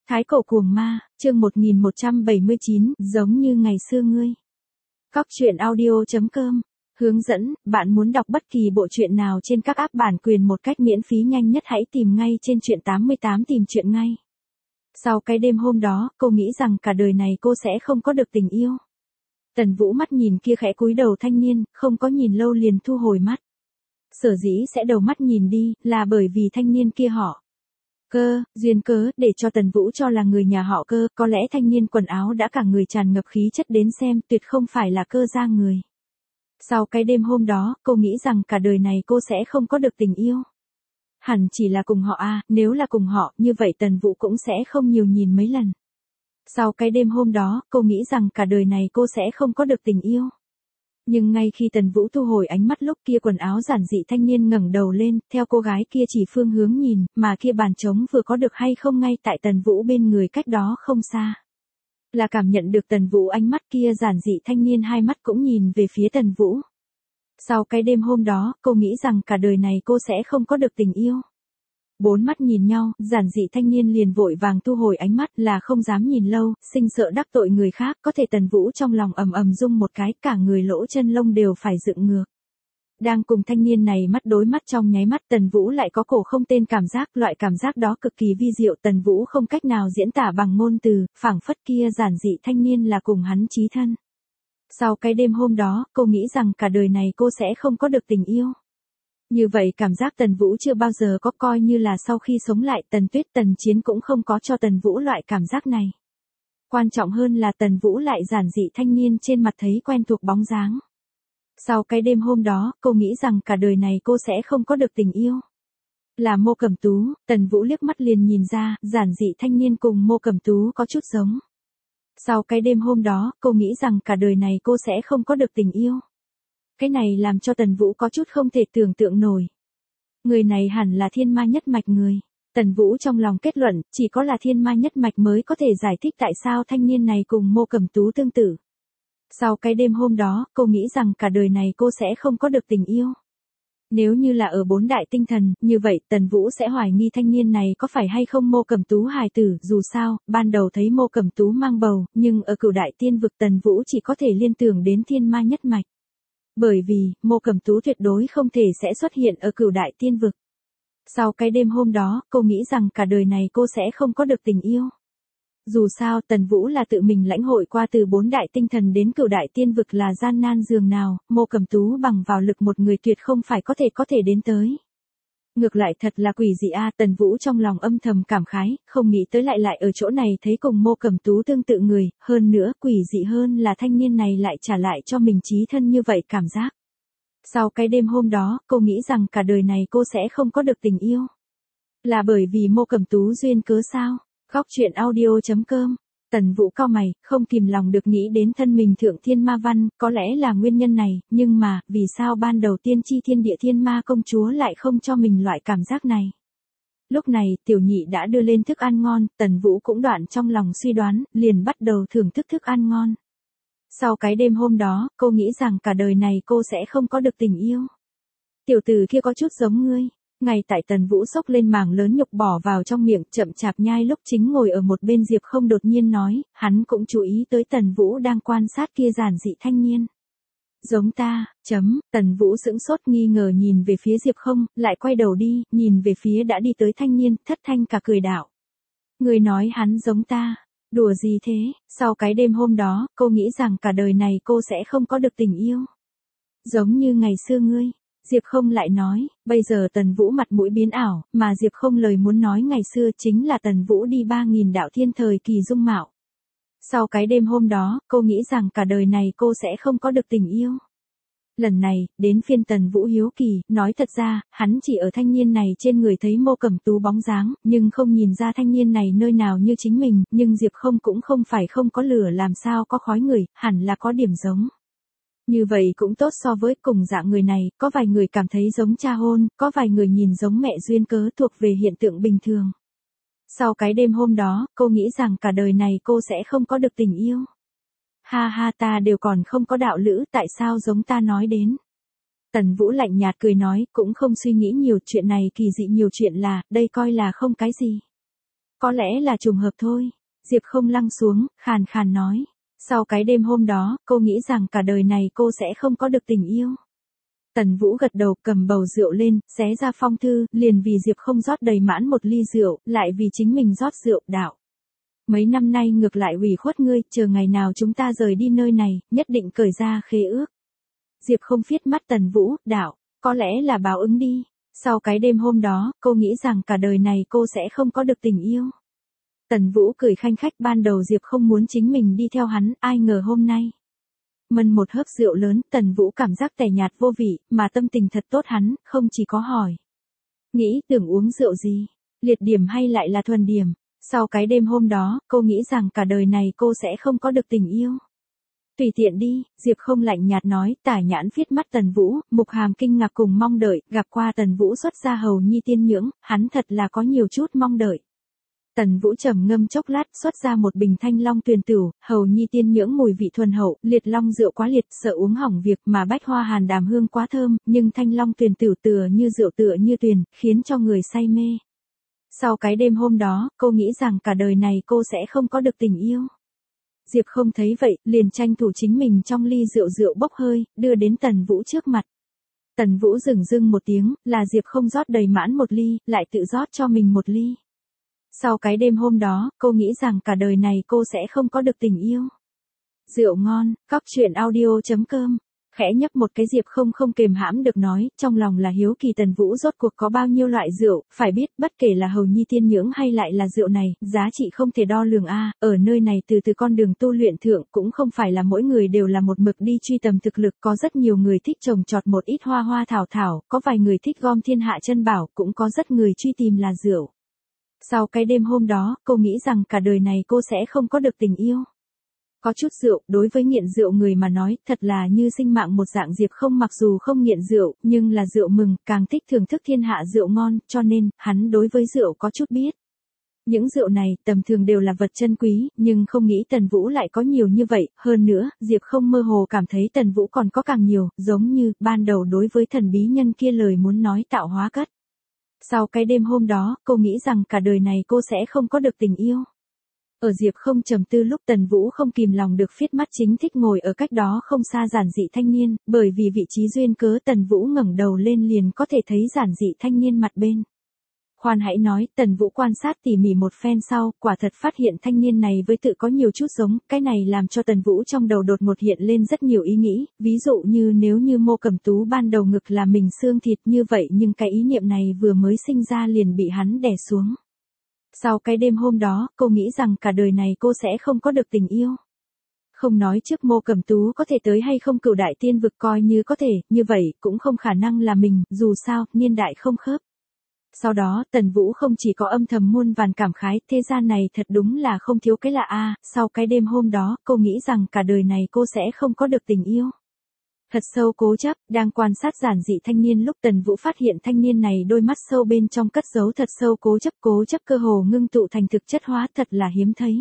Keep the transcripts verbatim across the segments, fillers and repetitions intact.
Thái cổ cuồng ma, chương một nghìn một trăm bảy mươi chín, giống như ngày xưa ngươi. Cóc truyện audio chấm com. Hướng dẫn, bạn muốn đọc bất kỳ bộ truyện nào trên các app bản quyền một cách miễn phí nhanh nhất hãy tìm ngay trên truyện tám mươi tám tìm truyện ngay. Sau cái đêm hôm đó, cô nghĩ rằng cả đời này cô sẽ không có được tình yêu. Tần Vũ mắt nhìn kia khẽ cúi đầu thanh niên, không có nhìn lâu liền thu hồi mắt. Sở dĩ sẽ đầu mắt nhìn đi, là bởi vì thanh niên kia họ Cơ, duyên cớ, để cho Tần Vũ cho là người nhà họ Cơ, có lẽ thanh niên quần áo đã cả người tràn ngập khí chất đến xem, tuyệt không phải là Cơ gia người. Sau cái đêm hôm đó, cô nghĩ rằng cả đời này cô sẽ không có được tình yêu. Hẳn chỉ là cùng họ à, nếu là cùng họ, như vậy Tần Vũ cũng sẽ không nhiều nhìn mấy lần. Sau cái đêm hôm đó, cô nghĩ rằng cả đời này cô sẽ không có được tình yêu. Nhưng ngay khi Tần Vũ thu hồi ánh mắt lúc kia quần áo giản dị thanh niên ngẩng đầu lên, theo cô gái kia chỉ phương hướng nhìn, mà kia bàn trống vừa có được hay không ngay tại Tần Vũ bên người cách đó không xa. Là cảm nhận được Tần Vũ ánh mắt kia giản dị thanh niên hai mắt cũng nhìn về phía Tần Vũ. Sau cái đêm hôm đó, cô nghĩ rằng cả đời này cô sẽ không có được tình yêu. Bốn mắt nhìn nhau, giản dị thanh niên liền vội vàng thu hồi ánh mắt là không dám nhìn lâu, sinh sợ đắc tội người khác, có thể Tần Vũ trong lòng ầm ầm rung một cái, cả người lỗ chân lông đều phải dựng ngược. Đang cùng thanh niên này mắt đối mắt trong nháy mắt Tần Vũ lại có cổ không tên cảm giác, loại cảm giác đó cực kỳ vi diệu Tần Vũ không cách nào diễn tả bằng ngôn từ, phảng phất kia giản dị thanh niên là cùng hắn chí thân. Sau cái đêm hôm đó, cô nghĩ rằng cả đời này cô sẽ không có được tình yêu. Như vậy cảm giác Tần Vũ chưa bao giờ có, coi như là sau khi sống lại Tần Tuyết Tần Chiến cũng không có cho Tần Vũ loại cảm giác này. Quan trọng hơn là Tần Vũ lại giản dị thanh niên trên mặt thấy quen thuộc bóng dáng. Sau cái đêm hôm đó, cô nghĩ rằng cả đời này cô sẽ không có được tình yêu. Là Mộ Cẩm Tú, Tần Vũ liếc mắt liền nhìn ra, giản dị thanh niên cùng Mộ Cẩm Tú có chút giống. Sau cái đêm hôm đó, cô nghĩ rằng cả đời này cô sẽ không có được tình yêu. Cái này làm cho Tần Vũ có chút không thể tưởng tượng nổi. Người này hẳn là thiên ma nhất mạch người. Tần Vũ trong lòng kết luận, chỉ có là thiên ma nhất mạch mới có thể giải thích tại sao thanh niên này cùng Mộ Cẩm Tú tương tự. Sau cái đêm hôm đó, cô nghĩ rằng cả đời này cô sẽ không có được tình yêu. Nếu như là ở bốn đại tinh thần, như vậy Tần Vũ sẽ hoài nghi thanh niên này có phải hay không Mộ Cẩm Tú hài tử, dù sao, ban đầu thấy Mộ Cẩm Tú mang bầu, nhưng ở Cửu Đại Tiên Vực Tần Vũ chỉ có thể liên tưởng đến thiên ma nhất mạch. Bởi vì, Mộ Cẩm Tú tuyệt đối không thể sẽ xuất hiện ở Cửu Đại Tiên Vực. Sau cái đêm hôm đó, cô nghĩ rằng cả đời này cô sẽ không có được tình yêu. Dù sao, Tần Vũ là tự mình lãnh hội qua từ bốn đại tinh thần đến Cửu Đại Tiên Vực là gian nan dường nào, Mộ Cẩm Tú bằng vào lực một người tuyệt không phải có thể có thể đến tới. Ngược lại thật là quỷ dị a, Tần Vũ trong lòng âm thầm cảm khái, không nghĩ tới lại lại ở chỗ này thấy cùng Mộ Cẩm Tú tương tự người, hơn nữa quỷ dị hơn là thanh niên này lại trả lại cho mình chí thân như vậy cảm giác. Sau cái đêm hôm đó, cô nghĩ rằng cả đời này cô sẽ không có được tình yêu. Là bởi vì Mộ Cẩm Tú duyên cớ sao? Cóc truyện audio chấm com. Tần Vũ cau mày, không kìm lòng được nghĩ đến thân mình thượng thiên ma văn, có lẽ là nguyên nhân này, nhưng mà, vì sao ban đầu tiên tri thiên địa thiên ma công chúa lại không cho mình loại cảm giác này? Lúc này, tiểu nhị đã đưa lên thức ăn ngon, Tần Vũ cũng đoạn trong lòng suy đoán, liền bắt đầu thưởng thức thức ăn ngon. Sau cái đêm hôm đó, cô nghĩ rằng cả đời này cô sẽ không có được tình yêu. Tiểu tử kia có chút giống ngươi. Ngay tại Tần Vũ xốc lên mảng lớn nhục bỏ vào trong miệng, chậm chạp nhai lúc chính ngồi ở một bên Diệp Không đột nhiên nói, hắn cũng chú ý tới Tần Vũ đang quan sát kia giản dị thanh niên. Giống ta, chấm, Tần Vũ sững sốt nghi ngờ nhìn về phía Diệp Không, lại quay đầu đi, nhìn về phía đã đi tới thanh niên, thất thanh cả cười đạo. Người nói hắn giống ta, đùa gì thế, sau cái đêm hôm đó, cô nghĩ rằng cả đời này cô sẽ không có được tình yêu. Giống như ngày xưa ngươi. Diệp Không lại nói, bây giờ Tần Vũ mặt mũi biến ảo, mà Diệp Không lời muốn nói ngày xưa chính là Tần Vũ đi ba nghìn đạo thiên thời kỳ dung mạo. Sau cái đêm hôm đó, cô nghĩ rằng cả đời này cô sẽ không có được tình yêu. Lần này, đến phiên Tần Vũ hiếu kỳ, nói thật ra, hắn chỉ ở thanh niên này trên người thấy Mộ Cẩm Tú bóng dáng, nhưng không nhìn ra thanh niên này nơi nào như chính mình, nhưng Diệp Không cũng không phải không có lửa làm sao có khói người, hẳn là có điểm giống. Như vậy cũng tốt so với cùng dạng người này, có vài người cảm thấy giống cha hôn, có vài người nhìn giống mẹ duyên cớ thuộc về hiện tượng bình thường. Sau cái đêm hôm đó, cô nghĩ rằng cả đời này cô sẽ không có được tình yêu. Ha ha ta đều còn không có đạo lữ, tại sao giống ta nói đến. Tần Vũ lạnh nhạt cười nói, cũng không suy nghĩ nhiều chuyện này kỳ dị nhiều chuyện là, đây coi là không cái gì. Có lẽ là trùng hợp thôi. Diệp không lăng xuống, khàn khàn nói. Sau cái đêm hôm đó, cô nghĩ rằng cả đời này cô sẽ không có được tình yêu. Tần Vũ gật đầu, cầm bầu rượu lên, xé ra phong thư, liền vì Diệp không rót đầy mãn một ly rượu, lại vì chính mình rót rượu, đạo. Mấy năm nay ngược lại ủy khuất ngươi, chờ ngày nào chúng ta rời đi nơi này, nhất định cởi ra khế ước. Diệp không phiết mắt Tần Vũ, đạo, có lẽ là báo ứng đi. Sau cái đêm hôm đó, cô nghĩ rằng cả đời này cô sẽ không có được tình yêu. Tần Vũ cười khanh khách, ban đầu Diệp không muốn chính mình đi theo hắn, ai ngờ hôm nay. Mân một hớp rượu lớn, Tần Vũ cảm giác tẻ nhạt vô vị, mà tâm tình thật tốt hắn, không chỉ có hỏi. Nghĩ tưởng uống rượu gì, liệt điểm hay lại là thuần điểm. Sau cái đêm hôm đó, cô nghĩ rằng cả đời này cô sẽ không có được tình yêu. Tùy tiện đi, Diệp không lạnh nhạt nói, tả nhãn viết mắt Tần Vũ, Mục Hàm kinh ngạc cùng mong đợi, gặp qua Tần Vũ xuất ra hầu nhi tiên nhưỡng, hắn thật là có nhiều chút mong đợi. Tần Vũ trầm ngâm chốc lát, xuất ra một bình thanh long tuyền tửu, hầu nhi tiên nhưỡng mùi vị thuần hậu, liệt long rượu quá liệt, sợ uống hỏng việc, mà bách hoa hàn đàm hương quá thơm, nhưng thanh long tuyền tửu tựa như rượu tựa như tuyền, khiến cho người say mê. Sau cái đêm hôm đó, cô nghĩ rằng cả đời này cô sẽ không có được tình yêu. Diệp không thấy vậy, liền tranh thủ chính mình trong ly rượu rượu bốc hơi, đưa đến Tần Vũ trước mặt. Tần Vũ dừng dưng một tiếng, là Diệp không rót đầy mãn một ly, lại tự rót cho mình một ly. Sau cái đêm hôm đó, cô nghĩ rằng cả đời này cô sẽ không có được tình yêu. Rượu ngon, cóc truyện audio chấm com. Khẽ nhấp một cái Diệp không không kềm hãm được nói, trong lòng là hiếu kỳ Tần Vũ rốt cuộc có bao nhiêu loại rượu, phải biết, bất kể là hầu nhi tiên nhưỡng hay lại là rượu này, giá trị không thể đo lường a, ở nơi này từ từ con đường tu luyện thượng, cũng không phải là mỗi người đều là một mực đi truy tầm thực lực, có rất nhiều người thích trồng trọt một ít hoa hoa thảo thảo, có vài người thích gom thiên hạ chân bảo, cũng có rất người truy tìm là rượu. Sau cái đêm hôm đó, cô nghĩ rằng cả đời này cô sẽ không có được tình yêu. Có chút rượu, đối với nghiện rượu người mà nói, thật là như sinh mạng một dạng. Diệp không mặc dù không nghiện rượu, nhưng là rượu mừng, càng thích thưởng thức thiên hạ rượu ngon, cho nên, hắn đối với rượu có chút biết. Những rượu này, tầm thường đều là vật chân quý, nhưng không nghĩ Tần Vũ lại có nhiều như vậy, hơn nữa, Diệp không mơ hồ cảm thấy Tần Vũ còn có càng nhiều, giống như, ban đầu đối với thần bí nhân kia lời muốn nói tạo hóa cất. Sau cái đêm hôm đó, cô nghĩ rằng cả đời này cô sẽ không có được tình yêu. Ở Diệp không trầm tư lúc Tần Vũ không kìm lòng được phiết mắt chính thích ngồi ở cách đó không xa giản dị thanh niên, bởi vì vị trí duyên cớ Tần Vũ ngẩng đầu lên liền có thể thấy giản dị thanh niên mặt bên. Khoan hãy nói, Tần Vũ quan sát tỉ mỉ một phen sau, quả thật phát hiện thanh niên này với tự có nhiều chút giống, cái này làm cho Tần Vũ trong đầu đột ngột hiện lên rất nhiều ý nghĩ, ví dụ như nếu như Mộ Cẩm Tú ban đầu ngực là mình xương thịt như vậy nhưng cái ý niệm này vừa mới sinh ra liền bị hắn đè xuống. Sau cái đêm hôm đó, cô nghĩ rằng cả đời này cô sẽ không có được tình yêu. Không nói trước Mộ Cẩm Tú có thể tới hay không Cửu Đại Tiên Vực, coi như có thể, như vậy cũng không khả năng là mình, dù sao, niên đại không khớp. Sau đó, Tần Vũ không chỉ có âm thầm muôn vàn cảm khái, thế gian này thật đúng là không thiếu cái lạ a. Sau cái đêm hôm đó, cô nghĩ rằng cả đời này cô sẽ không có được tình yêu. Thật sâu cố chấp, đang quan sát giản dị thanh niên lúc Tần Vũ phát hiện thanh niên này đôi mắt sâu bên trong cất giấu thật sâu cố chấp, cố chấp cơ hồ ngưng tụ thành thực chất hóa, thật là hiếm thấy.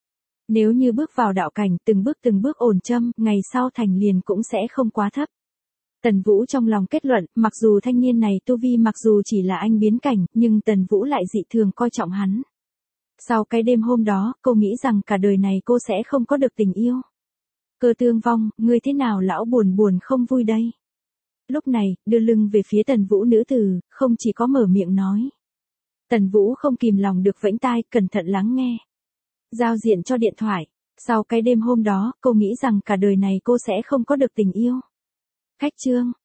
Nếu như bước vào đạo cảnh, từng bước từng bước ổn châm, ngày sau thành liền cũng sẽ không quá thấp. Tần Vũ trong lòng kết luận, mặc dù thanh niên này tu vi mặc dù chỉ là anh biến cảnh, nhưng Tần Vũ lại dị thường coi trọng hắn. Sau cái đêm hôm đó, cô nghĩ rằng cả đời này cô sẽ không có được tình yêu. Cơ Tương Vong, ngươi thế nào lão buồn buồn không vui đây? Lúc này, đưa lưng về phía Tần Vũ nữ tử, không chỉ có mở miệng nói. Tần Vũ không kìm lòng được vẫy tai, cẩn thận lắng nghe. Giao diện cho điện thoại. Sau cái đêm hôm đó, cô nghĩ rằng cả đời này cô sẽ không có được tình yêu. Khách chương.